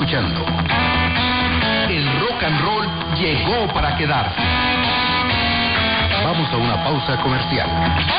escuchando. El rock and roll llegó para quedarse. Vamos a una pausa comercial.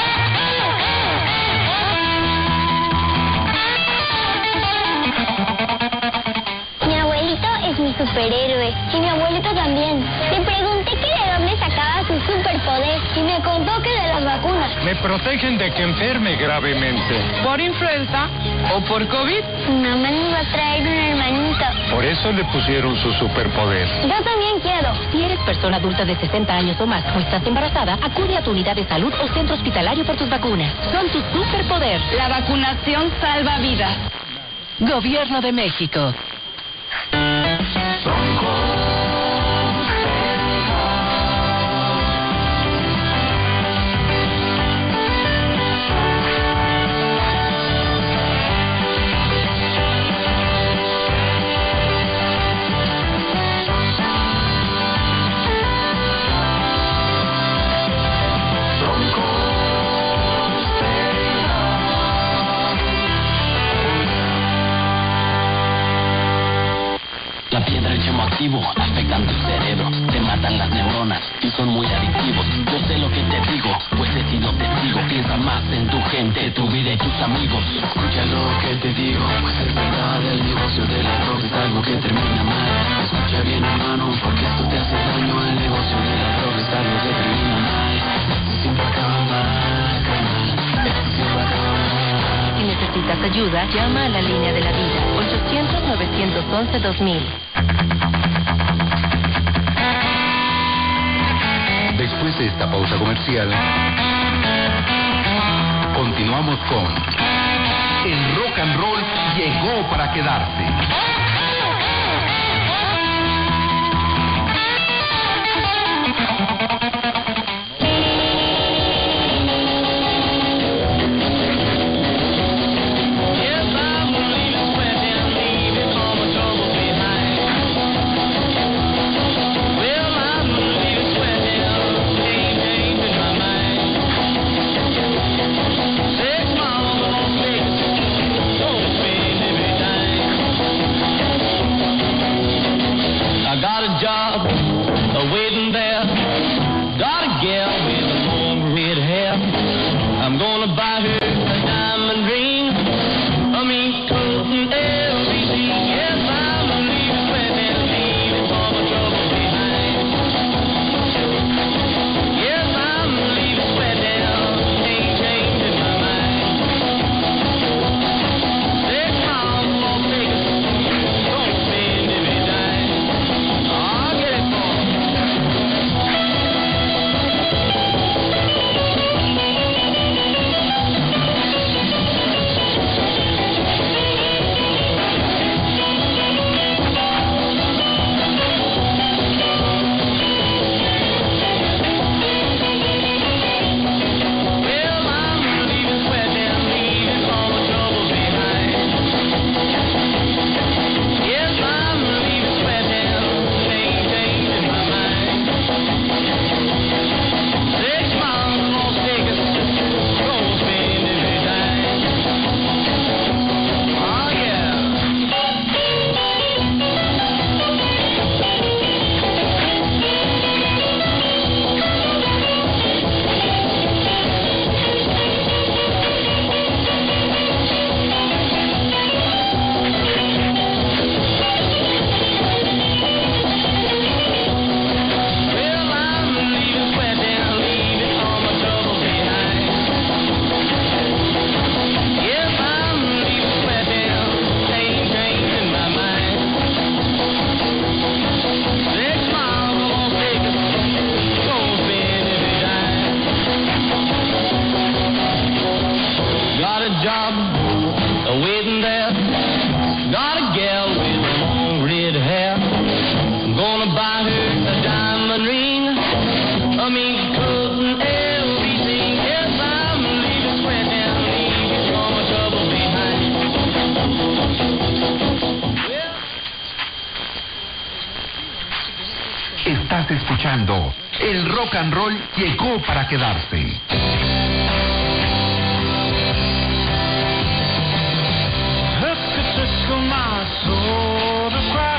Mi abuelito es mi superhéroe y mi abuelito también. Le pregunté que de dónde sacaba su superpoder y me contó que de las vacunas. Me protegen de que enferme gravemente. ¿Por influenza o por COVID? Mi mamá me iba a traer un hermanito. Por eso le pusieron su superpoder. Yo también quiero. Si eres persona adulta de 60 años o más o estás embarazada, acude a tu unidad de salud o centro hospitalario por tus vacunas. Son tu superpoder. La vacunación salva vidas. Gobierno de México. La piedra, el chemo activo, afectan tu cerebro, te matan las neuronas y son muy adictivos. Yo sé lo que te digo, pues he sido testigo. Piensa más en tu gente, tu vida y tus amigos. Escucha lo que te digo, pues es verdad, el negocio de la droga es algo que termina mal. Escucha bien, hermano, porque esto te hace daño. El negocio de la droga es algo que termina mal. Esto siempre acaba mal, carnal. Esto siempre acaba mal. Si necesitas ayuda, llama a la línea de la vida, 800-911-2000. Después de esta pausa comercial, continuamos con El rock and roll llegó para quedarse. Estás escuchando El rock and roll llegó para quedarse. Look, it took my soul to cry.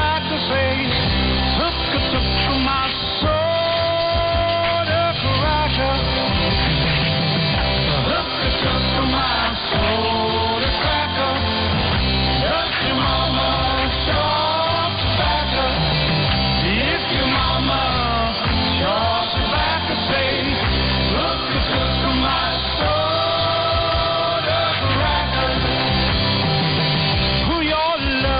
tobacco say, took my soda cracker. Took my soda cracker. Does your mama short tobacco? If your mama short tobacco say, took my soda cracker. Who your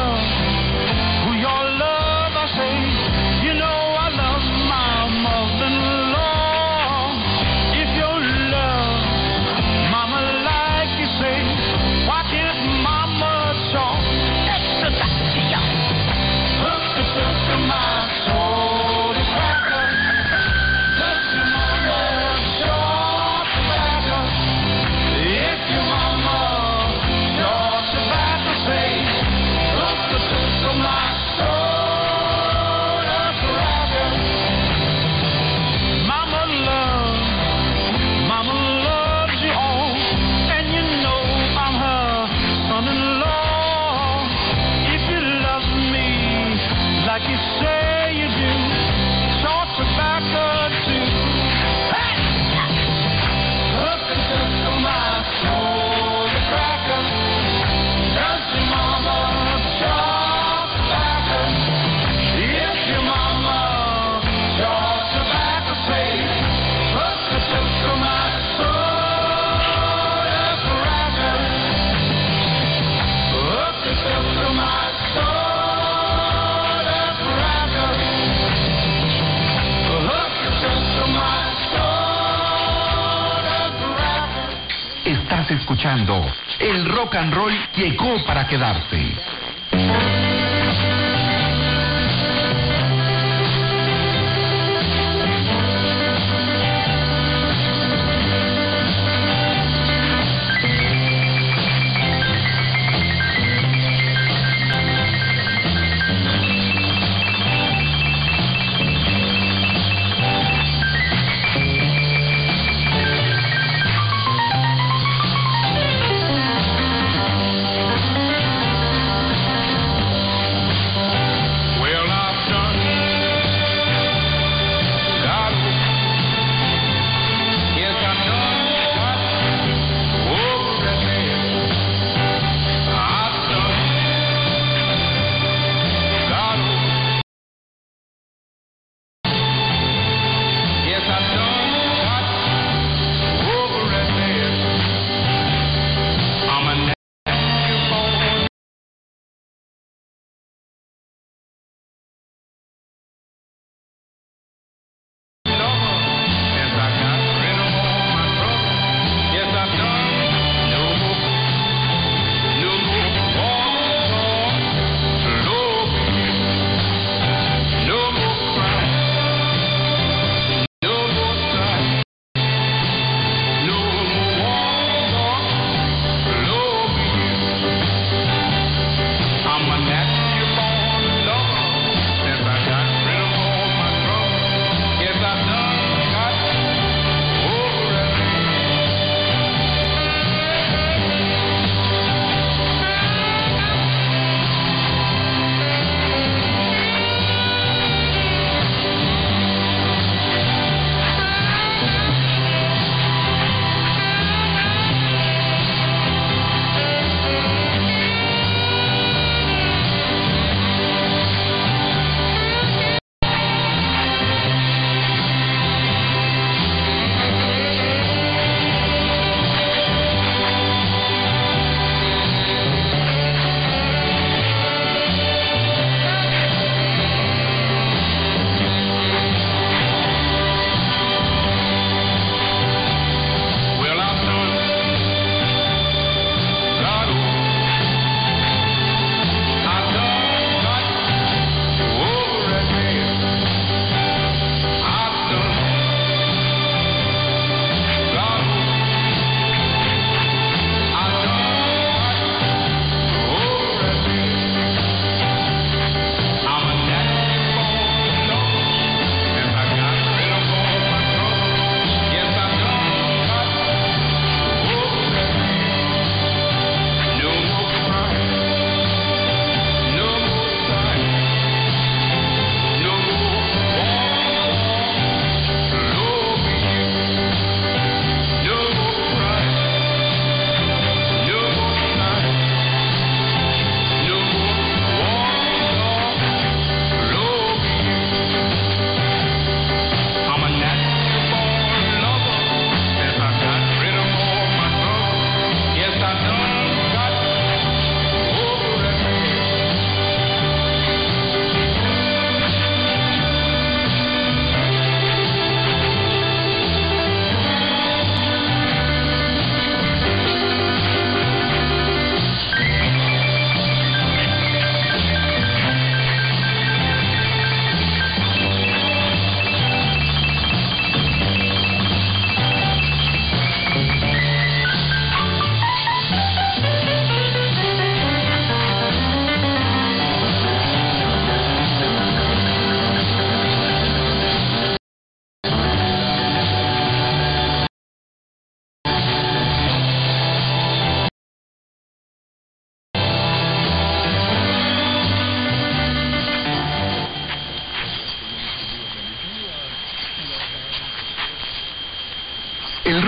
love, I say, you know I love my mother-in-law. If your love, mama like you say, why can't mama talk extra back to you? Hook to my soda cracker. Does your mama short tobacco? If your mama short tobacco say, hook to my soda cracker. Mama loves you all, and you know I'm her son-in-law. If you love me like you say you do, short tobacco too. Hey! Hook to my soda cracker. Does your mama short tobacco? If your mama short tobacco say, hook to my soda cracker. Hook to my soda cracker. Hook to my soda cracker. Estás escuchando el rock and roll llegó para quedarse.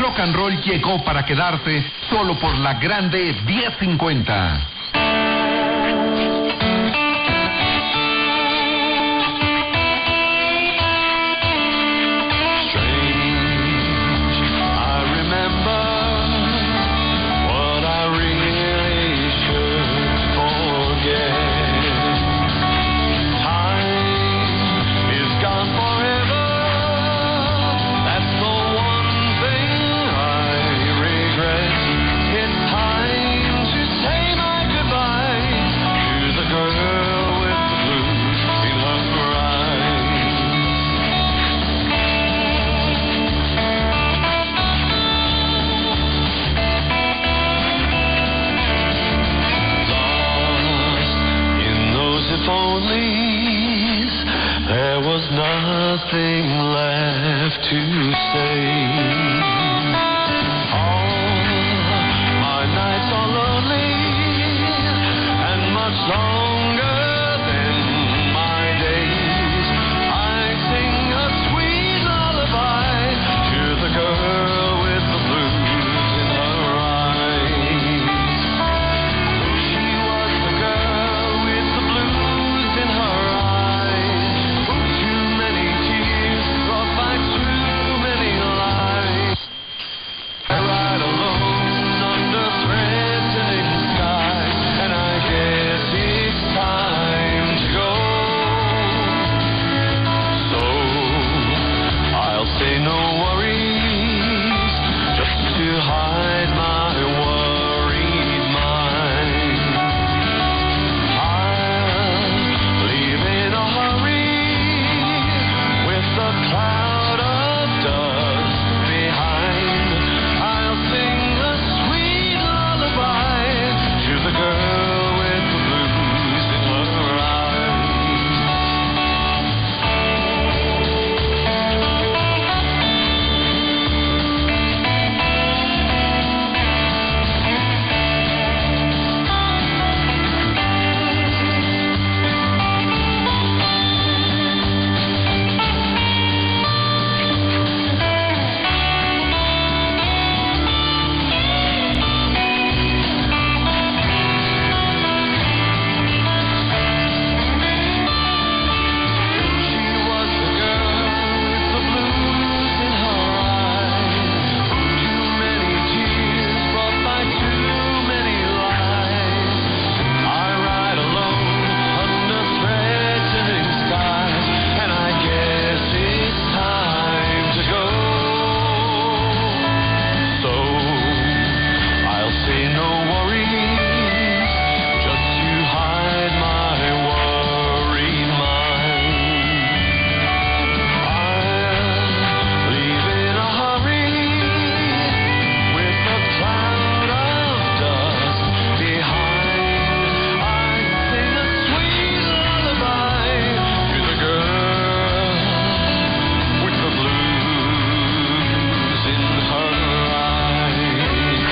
rock and roll llegó para quedarse solo por la grande 1050. Nothing left to say. All my nights are lonely and much longer than my days. I sing a sweet lullaby to the girl with the blues in her eyes. She was the girl with the blues in her eyes. Too many tears brought back too many lies. I ride alone under threatening skies, and I guess it's time to go. So I'll say no worries, just to hide my worried mind. I'll leave in a hurry with the cloud of dust behind. I'll sing a sweet lullaby to the girl with the blues in her eyes. She was the girl with the blues in her eyes. Too many tears brought by too many lies. I ride alone under threatening skies, and I guess it's time to go. So I'll say no worries, just to hide my worried mind. I'll leave in a hurry with the cloud of dust behind. I sing a sweet lullaby to the girl with the blues in her eyes.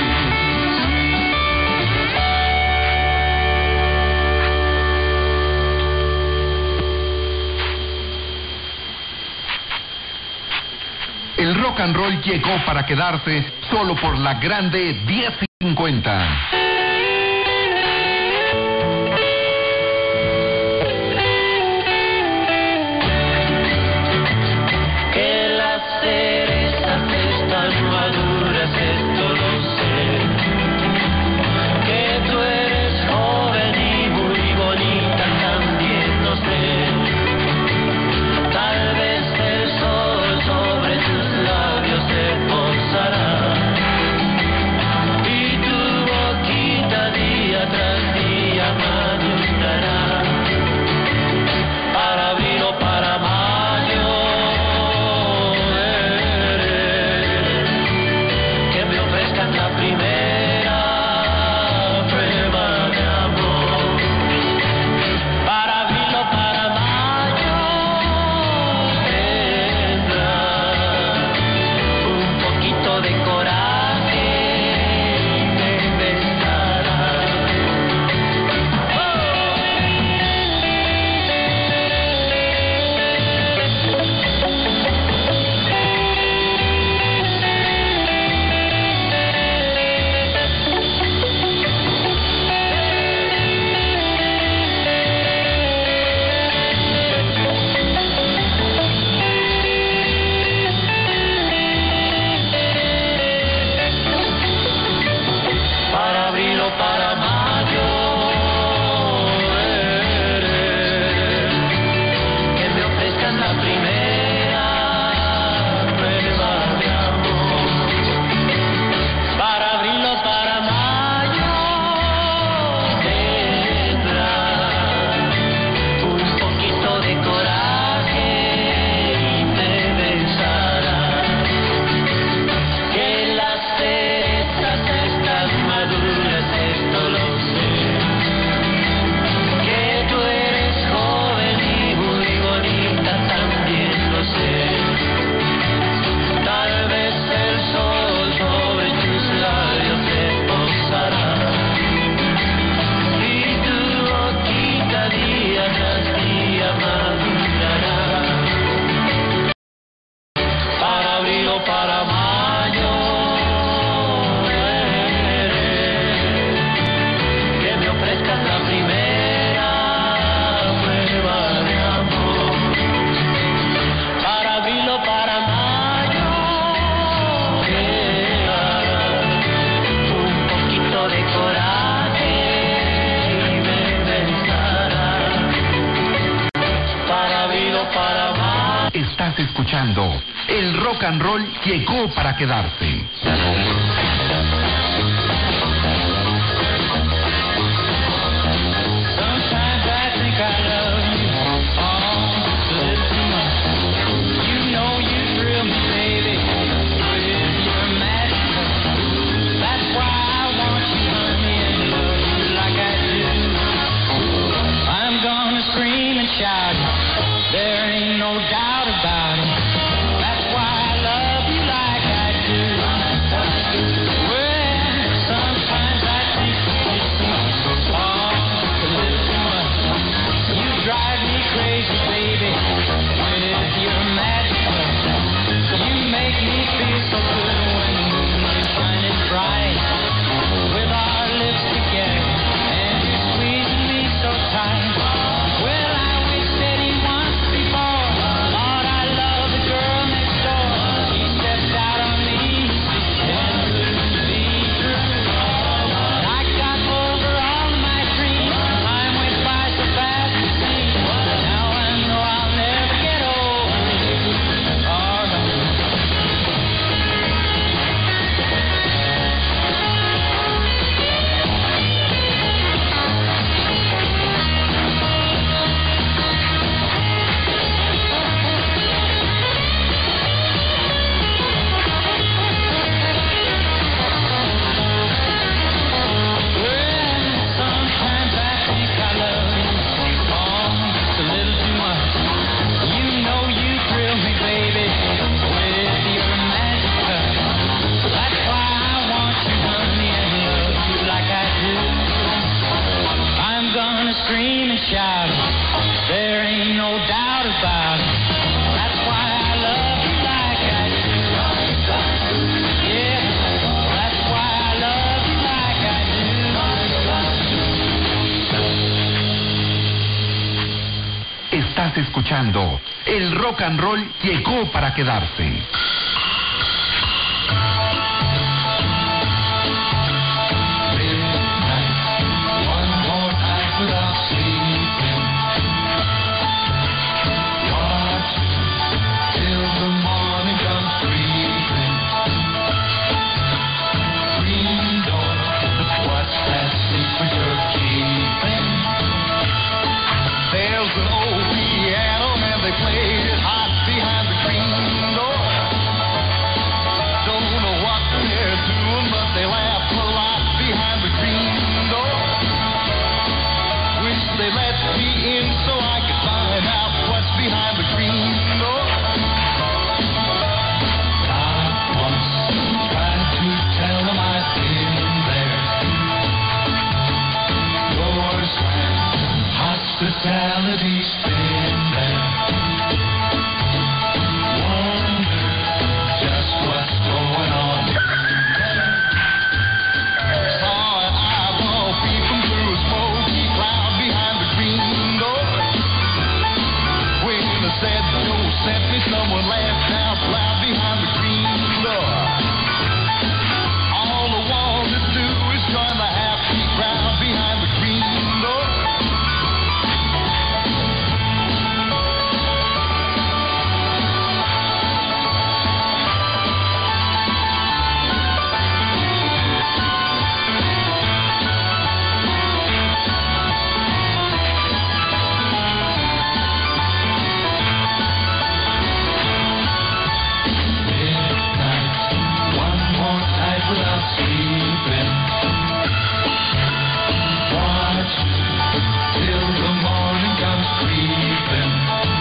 El rock and roll llegó para quedarse solo por la grande 1050. Que las cerezas están maduras, esto lo sé. Que tú eres joven y muy bonita, también lo sé. Tal vez el sol sobre tus labios se posará y tu boquita para vida o para mal. Estás escuchando. El rock and roll llegó para quedarse. Sometimes I think I love you a little too much. You know you thrill me, baby, with your magic touch. That's why I want you, honey, and love you like I do. I'm gonna scream and shout it. There ain't no doubt about it. That's why I love you like I do. Well, sometimes I think it's too much. Oh, a little too much. You drive me crazy, baby, with your magic touch. You make me feel so good when the moon is shining bright. With our lips together and you squeezing me so tight. Well, I wish that he once before thought I loved the girl next door. He stepped out on me and couldn't be true. I got over all my dreams. Time went by so fast, you see. Now I know I'll never get over you. Oh, no. Well, sometimes I think I love you, just a little too much. You know you thrill me, baby, with your magic touch. That's why I want you, honey, and love you like I do. I'm gonna scream and shout it. There ain't no doubt about it. That's why I love you like I do. Yeah, that's why I love you like I do. Estás escuchando. El rock and roll llegó para quedarse. One more night without sleeping. Watching till the morning comes creeping. Green door, what's that secret you're keeping? There's an old piano and they played it hot behind the green door. Don't know what they're doing, but they laugh a lot behind the green door. Wish they let me in so I could find out what's behind the green door. Not once tried to tell them I've been there. Doors slammed, hospitality's been there. Wonder just what's going on there. Saw an eyeball peeping through a smoky cloud behind the green door. When I said don't send me, someone laughed out loud behind the green door. All I want to do is join the happy crowd behind the green door. Midnight, one more night without sleeping. Watching till the morning comes creeping.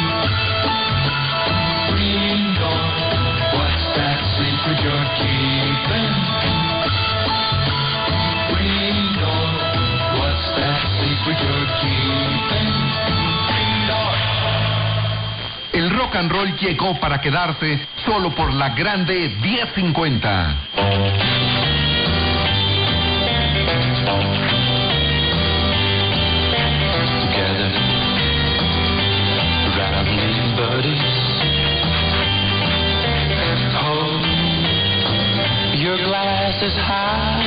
Green door, what's that secret you're keeping? Green door, what's that secret you're keeping? Green door. El rock and roll llegó para quedarse solo por la grande 1050. Together, round buddies. Hold your glasses high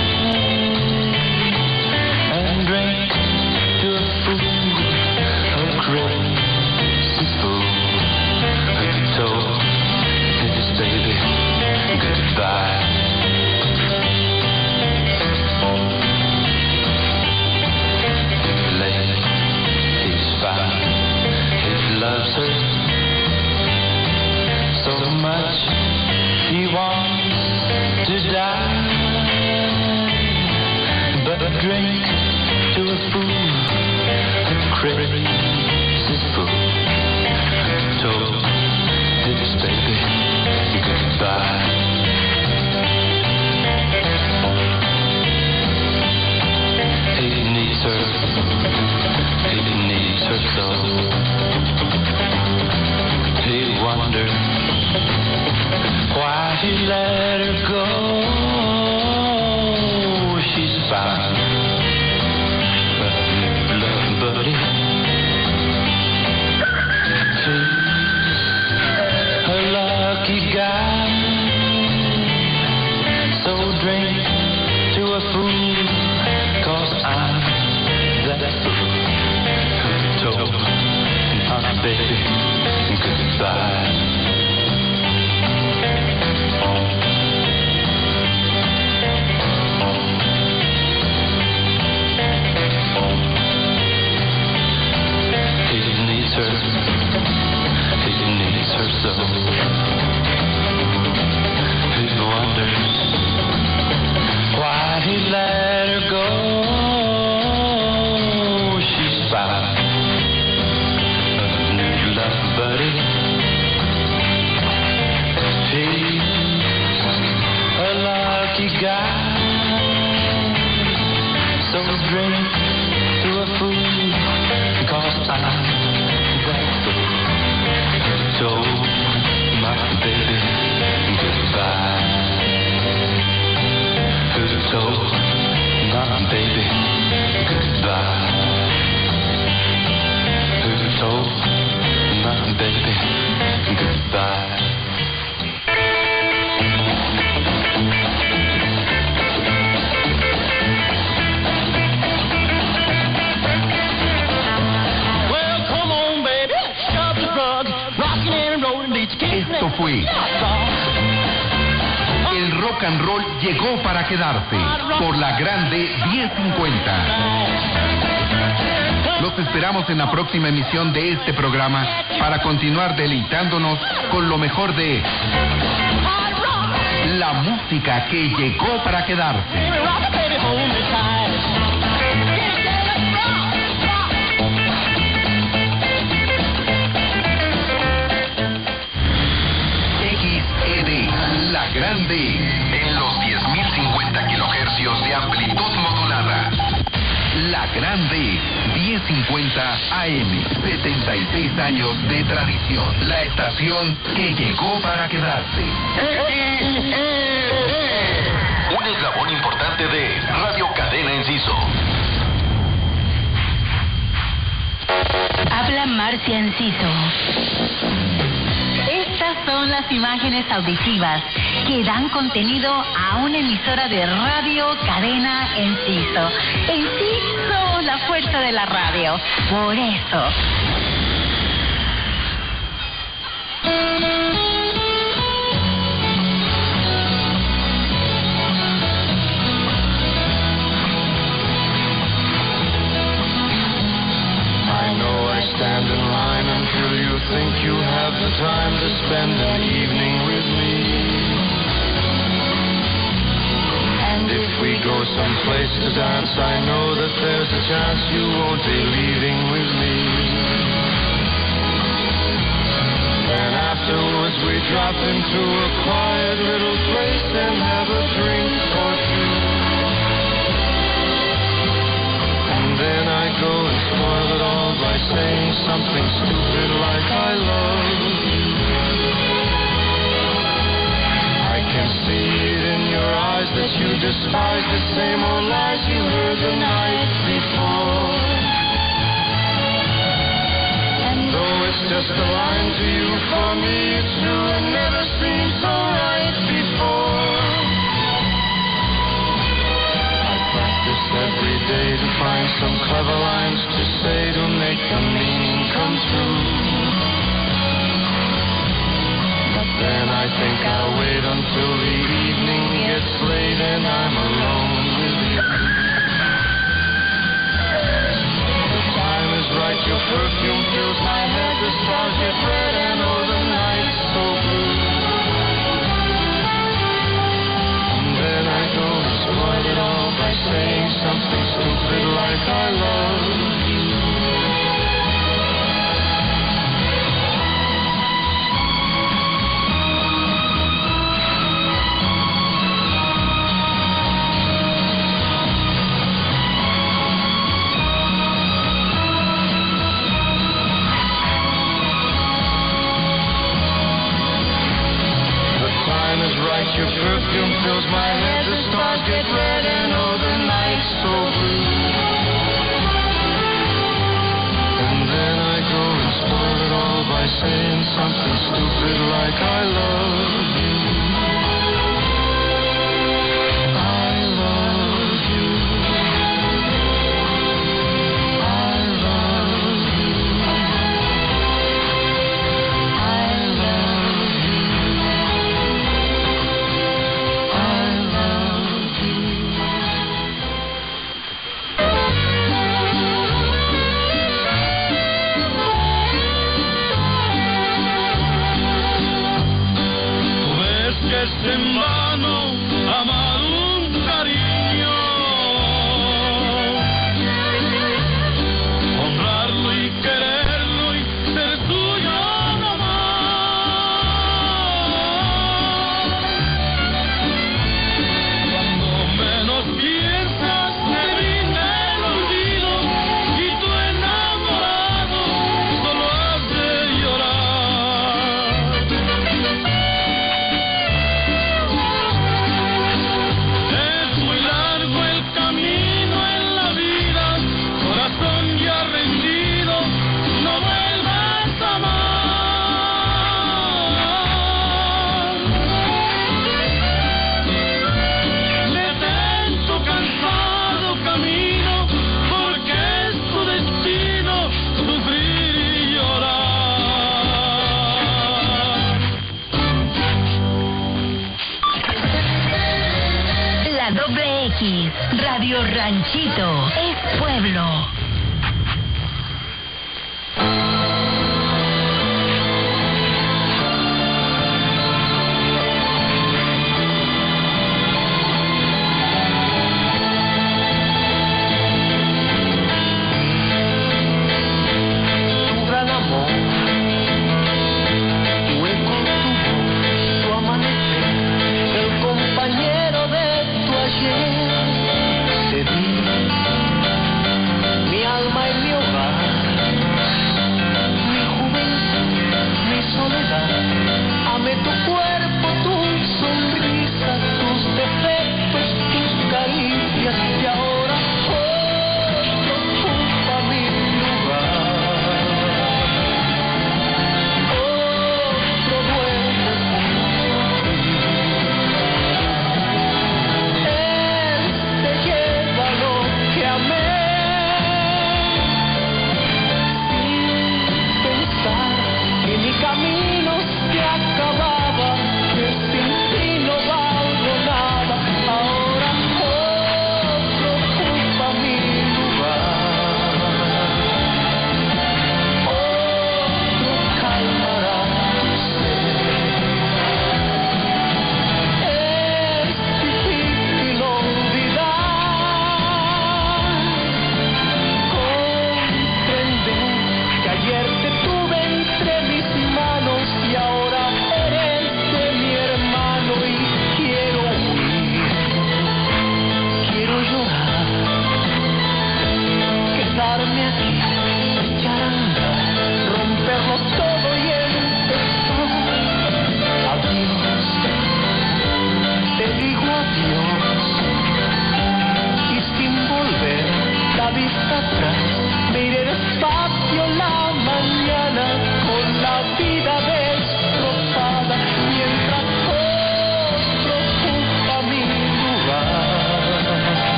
and drink to a fool of crazy she let her go. She's found a new love buddy. She's a lucky guy, so drink to a fool, 'cause I'm that fool who told my baby goodbye. He needs her so. He wonders why he let her go. She's found a new love buddy. He's a lucky guy, so drink to a fool, 'cause I'm that fool who told my baby goodbye. Who told my baby goodbye? Who told my baby goodbye? Well, come on, baby, shove the rug, rockin' and rollin', did you get Esto fue El rock and roll llegó para quedarse por la grande 1050. Los esperamos en la próxima emisión de este programa para continuar deleitándonos con lo mejor de la música que llegó para quedarse. La Grande, en los 10.050 kilohercios de amplitud modulada. La Grande, 1050 AM, 76 años de tradición. La estación que llegó para quedarse. Un eslabón importante de Radio Cadena Enciso. Habla Marcia Enciso. Estas son las imágenes auditivas que dan contenido a una emisora de Radio Cadena Enciso. Enciso, la fuerza de la radio. Por eso. Stand in line until you think you have the time to spend an evening with me. And if we go someplace to dance, I know that there's a chance you won't be leaving with me. And afterwards we drop into a quiet little place and have a drink or two. And then I go and spoil it all by saying something stupid like I love you. I can see it in your eyes that you despise the same old lies you heard the night before. And though it's just a line to you, for me it's true and never seemed so right before. Every day to find some clever lines to say to make the meaning come true. But then I think I'll wait until the evening gets late and I'm alone with you. The time is right, your perfume fills my head, the stars get red and oh the night's so blue. And then I go and spoil it all by saying something stupid like I love you. night, your perfume fills my head, the stars get red and oh, the night's so blue. And then I go and spoil it all by saying something stupid like I love you. I love you. I love you. I love you. I love you. Tú ves que es en vano amar un cariño, honrarlo y quererlo y ser suyo nomás. Cuando menos piensas se brinda el olvido y tú enamorado solo has de llorar. Es muy largo el camino en la vida, corazón ya rendido, no vuelvas a amar. Detén tu cansado camino, porque es tu destino sufrir y llorar. La doble X, Radio Ranchito, es pueblo. Tu gran amor, tu eco, tu amanecer, el compañero de tu ayer. Te vi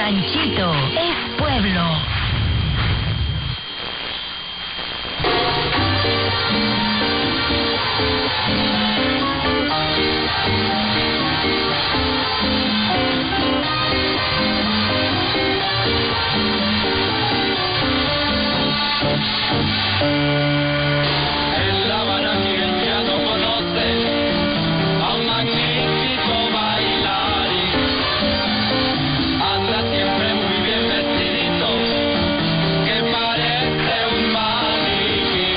ranchito, es pueblo. En La Habana quien ya no conoce a un magnífico bailarín, anda siempre muy bien vestidito, que parece un maniquí.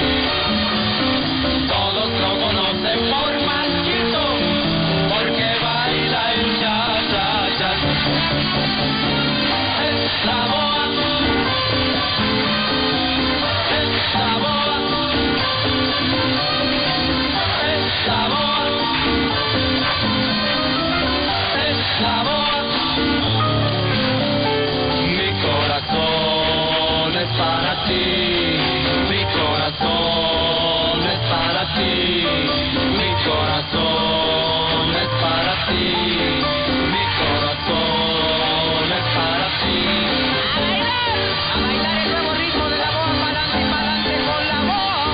Todos lo conocen por Manchito, porque baila el cha-cha-cha. Es la boa. La boa, la boa, la boa. Mi corazón es para ti, mi corazón es para ti, mi corazón es para ti, mi corazón es para ti. A bailar el nuevo ritmo de la boa, pa'lante y pa'lante con la boa.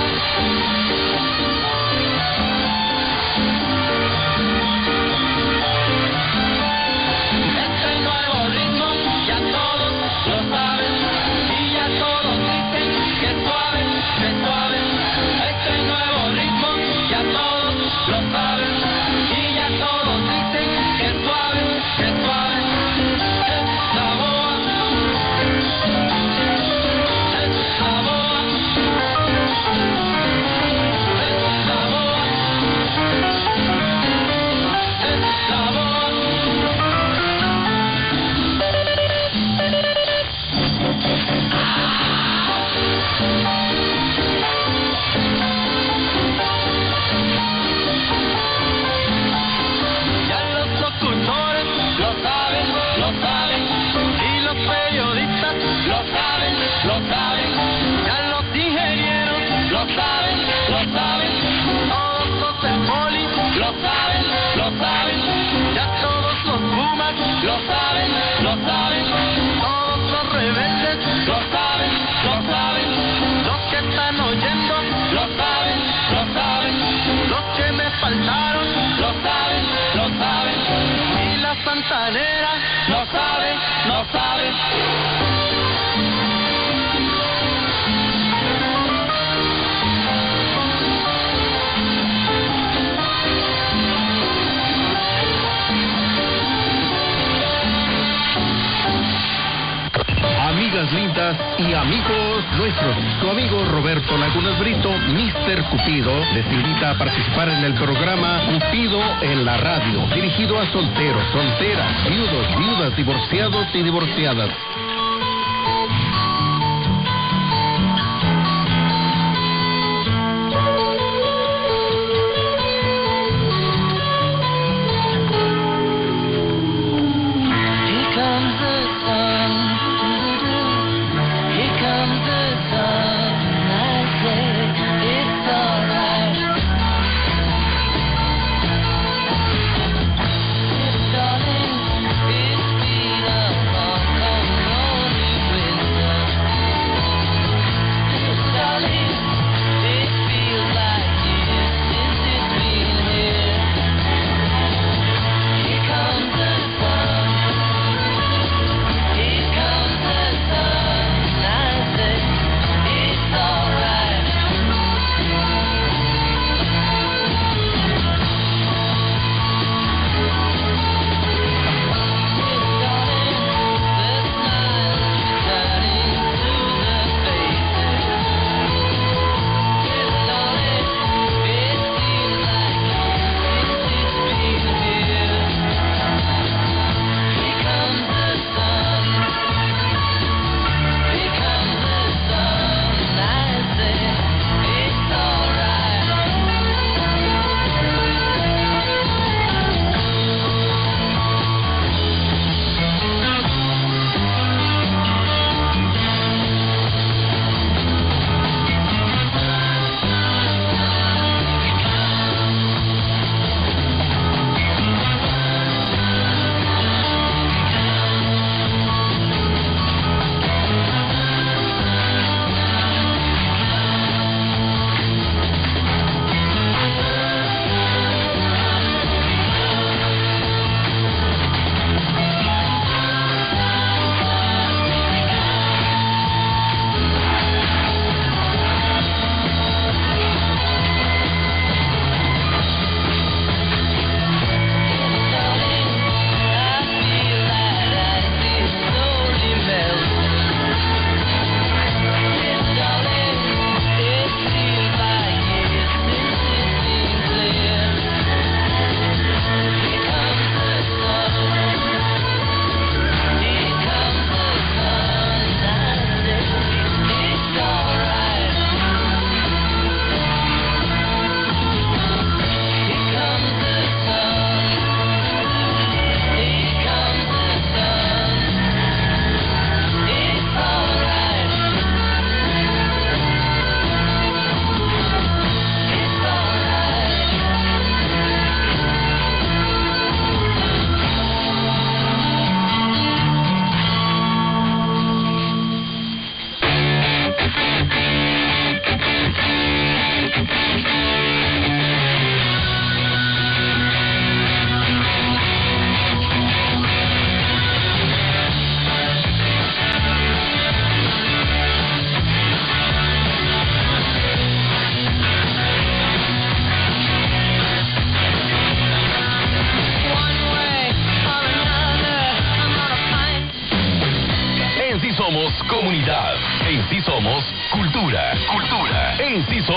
Este nuevo ritmo ya todos lo saben y ya todos dicen que suave, que suave. Este nuevo ritmo ya todos lo saben y ya todos dicen que suave, que suave. Es la boa. La boa, la boa, la boa. Ya los locutores lo saben, y los periodistas lo saben, ya los ingenieros lo saben, todos los del poli lo saben, ya todos los pumas lo saben, todos los rebeldes lo saben, los que están oyendo lo saben, los que me faltaron lo saben, y la santanera no sabe. Amigas lindas y amigos nuestros, su amigo Roberto Lagunas Brito, Mr. Cupido, les invita a participar en el programa Cupido en la Radio, dirigido a solteros, solteras, viudos, viudas, divorciados y divorciadas. Darling, it's been a long, long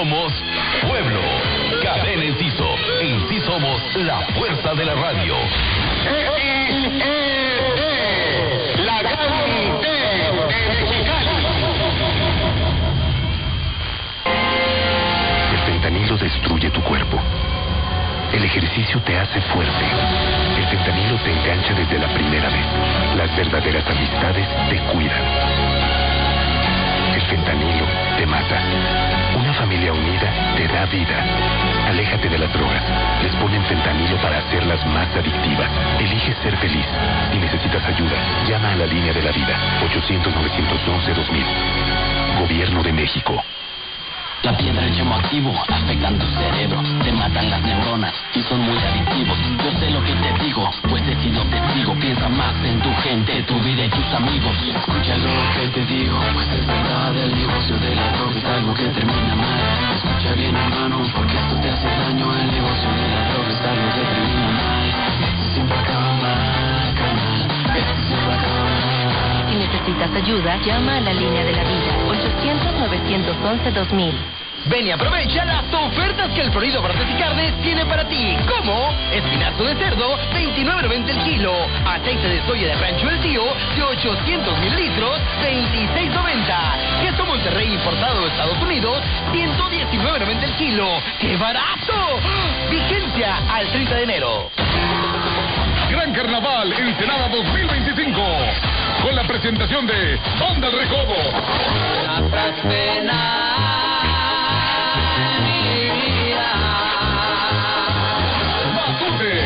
somos Pueblo. Cadena Enciso. En sí somos la fuerza de la radio. La gran T de Mexicali. El fentanilo destruye tu cuerpo. El ejercicio te hace fuerte. El fentanilo te engancha desde la primera vez. Las verdaderas amistades te cuidan. El fentanilo te mata. Una familia unida te da vida. Aléjate de las drogas. Les ponen fentanilo para hacerlas más adictivas. Elige ser feliz. Si necesitas ayuda, llama a la línea de la vida. 800-911-2000. Gobierno de México. La piedra, el chemo activo, afectan tu cerebro, te matan las neuronas y son muy adictivos. Yo sé lo que te digo, pues he sido testigo. Piensa más en tu gente, tu vida y tus amigos. Escucha lo que te digo, pues es verdad. El negocio de la droga es algo que termina mal. Escucha bien, hermano, porque esto te hace daño. El negocio de la droga es algo que termina mal. Esto siempre acaba mal, carnal. Esto siempre acaba mal. Si necesitas ayuda, llama a la línea de la vida. 800-911-2000. Ven y aprovecha las ofertas que el Florido Barrotes y Carnes tiene para ti. Como espinazo de cerdo, $29.90 el kilo. Aceite de soya de Rancho El Tío, de 800 mililitros, $26.90. Queso Monterrey importado de Estados Unidos, $119.90 el kilo. ¡Qué barato! Vigencia al 30 de enero. Gran Carnaval Ensenada 2025. Con la presentación de Banda El Recodo. Matute.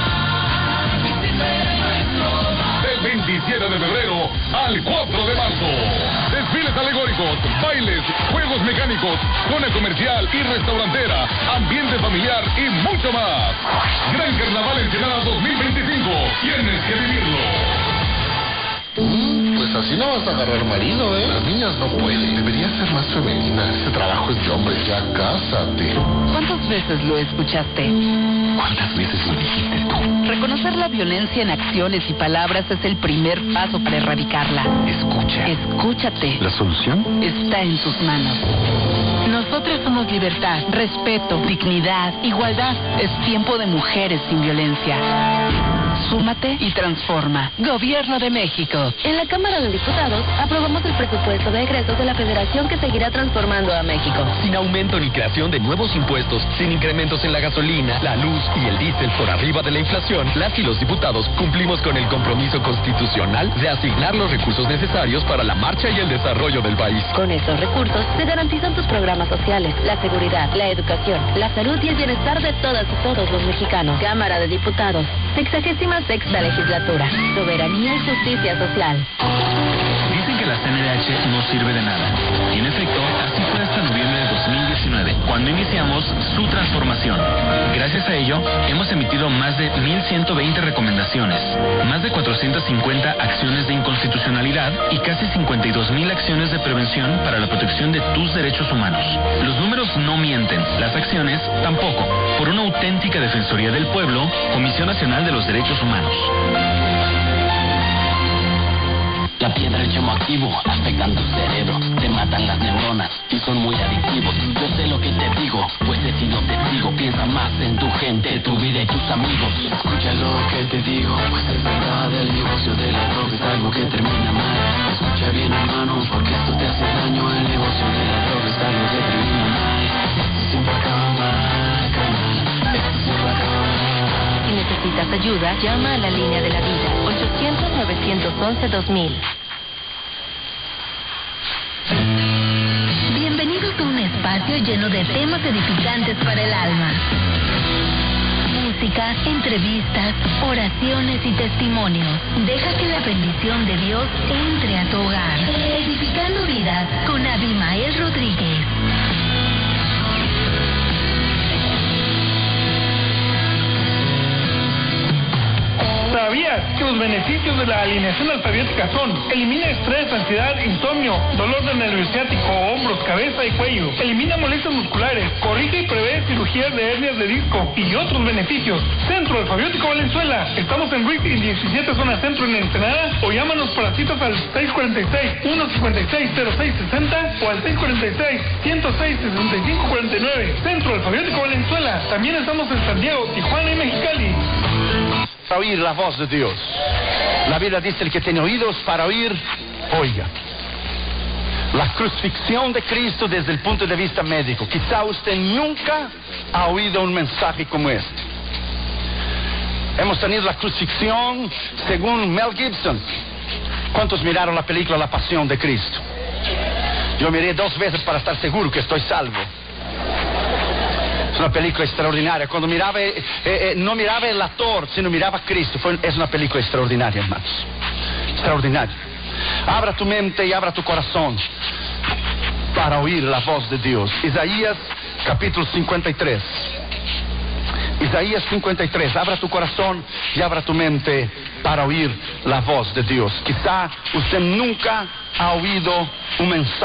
Del 27 de febrero al 4 de marzo. Desfiles alegóricos, bailes, juegos mecánicos, zona comercial y restaurantera, ambiente familiar y mucho más. Gran Carnaval Ensenada 2025. Tienes que vivirlo. Pues así no vas a agarrar marido, ¿eh? Las niñas no pueden. Deberías ser más femenina. Ese trabajo es de hombre. Ya cásate. ¿Cuántas veces lo escuchaste? ¿Cuántas veces lo dijiste tú? Reconocer la violencia en acciones y palabras es el primer paso para erradicarla. Escucha. Escúchate. ¿La solución? Está en tus manos. Nosotros somos libertad, respeto, dignidad, igualdad. Es tiempo de mujeres sin violencia. Súmate y transforma. Gobierno de México. En la Cámara de Diputados aprobamos el presupuesto de egresos de la Federación que seguirá transformando a México. Sin aumento ni creación de nuevos impuestos, sin incrementos en la gasolina, la luz y el diésel por arriba de la inflación, las y los diputados cumplimos con el compromiso constitucional de asignar los recursos necesarios para la marcha y el desarrollo del país. Con estos recursos se garantizan tus programas sociales, la seguridad, la educación, la salud y el bienestar de todas y todos los mexicanos. Cámara de Diputados, 66ª legislatura, soberanía y justicia social. Dicen que la CNDH no sirve de nada. Y en efecto, así fue hasta noviembre de 2019, cuando iniciamos su transformación. Gracias a ello, hemos emitido más de 1,120 recomendaciones, más de 450 acciones de inconstitucionalidad y casi 52,000 acciones de prevención para la protección de tus derechos humanos. Los números no mienten, las acciones tampoco. Por una auténtica defensoría del pueblo, Comisión Nacional de los Derechos Humanos. La piedra, el chemo activo, afectan tu cerebro, te matan las neuronas y son muy adictivos. Yo sé lo que te digo, pues he sido testigo. Piensa más en tu gente, tu vida y tus amigos. Escucha lo que te digo, pues es verdad. El negocio de la droga es algo que termina mal. Escucha bien, hermano, porque esto te hace daño. El negocio de la droga es algo que termina mal. Esto siempre acaba mal, carnal. Esto siempre acaba mal. Si necesitas ayuda, llama a la línea de la vida. 800-911-2000. Bienvenidos a un espacio lleno de temas edificantes para el alma. Música, entrevistas, oraciones y testimonios. Deja que la bendición de Dios entre a tu hogar. Edificando vidas con Abimael Rodríguez. ¿Sabías más que los beneficios de la alineación alfabética son: elimina estrés, ansiedad, insomnio, dolor del nervio ciático, hombros, cabeza y cuello, elimina molestias musculares, corrige y prevé cirugías de hernias de disco y otros beneficios. Centro Alfabiótico Valenzuela. Estamos en Ruiz y 17 zona centro en Ensenada, o llámanos para citas al 646-156-0660 o al 646-106-6549. Centro Alfabiótico Valenzuela. También estamos en Santiago, Tijuana y Mexicali. Para oír la voz de Dios. La Biblia dice: el que tiene oídos para oír, oiga. La crucifixión de Cristo desde el punto de vista médico. Quizá usted nunca ha oído un mensaje como este. Hemos tenido la crucifixión según Mel Gibson. ¿Cuántos miraron la película La Pasión de Cristo? Yo miré 2 veces para estar seguro que estoy salvo. Es una película extraordinaria. Cuando miraba, no miraba el actor, sino miraba a Cristo. Es una película extraordinaria, hermanos. Extraordinaria. Abra tu mente y abra tu corazón para oír la voz de Dios. Isaías capítulo 53. Isaías 53. Abra tu corazón y abra tu mente para oír la voz de Dios. Quizá usted nunca ha oído un mensaje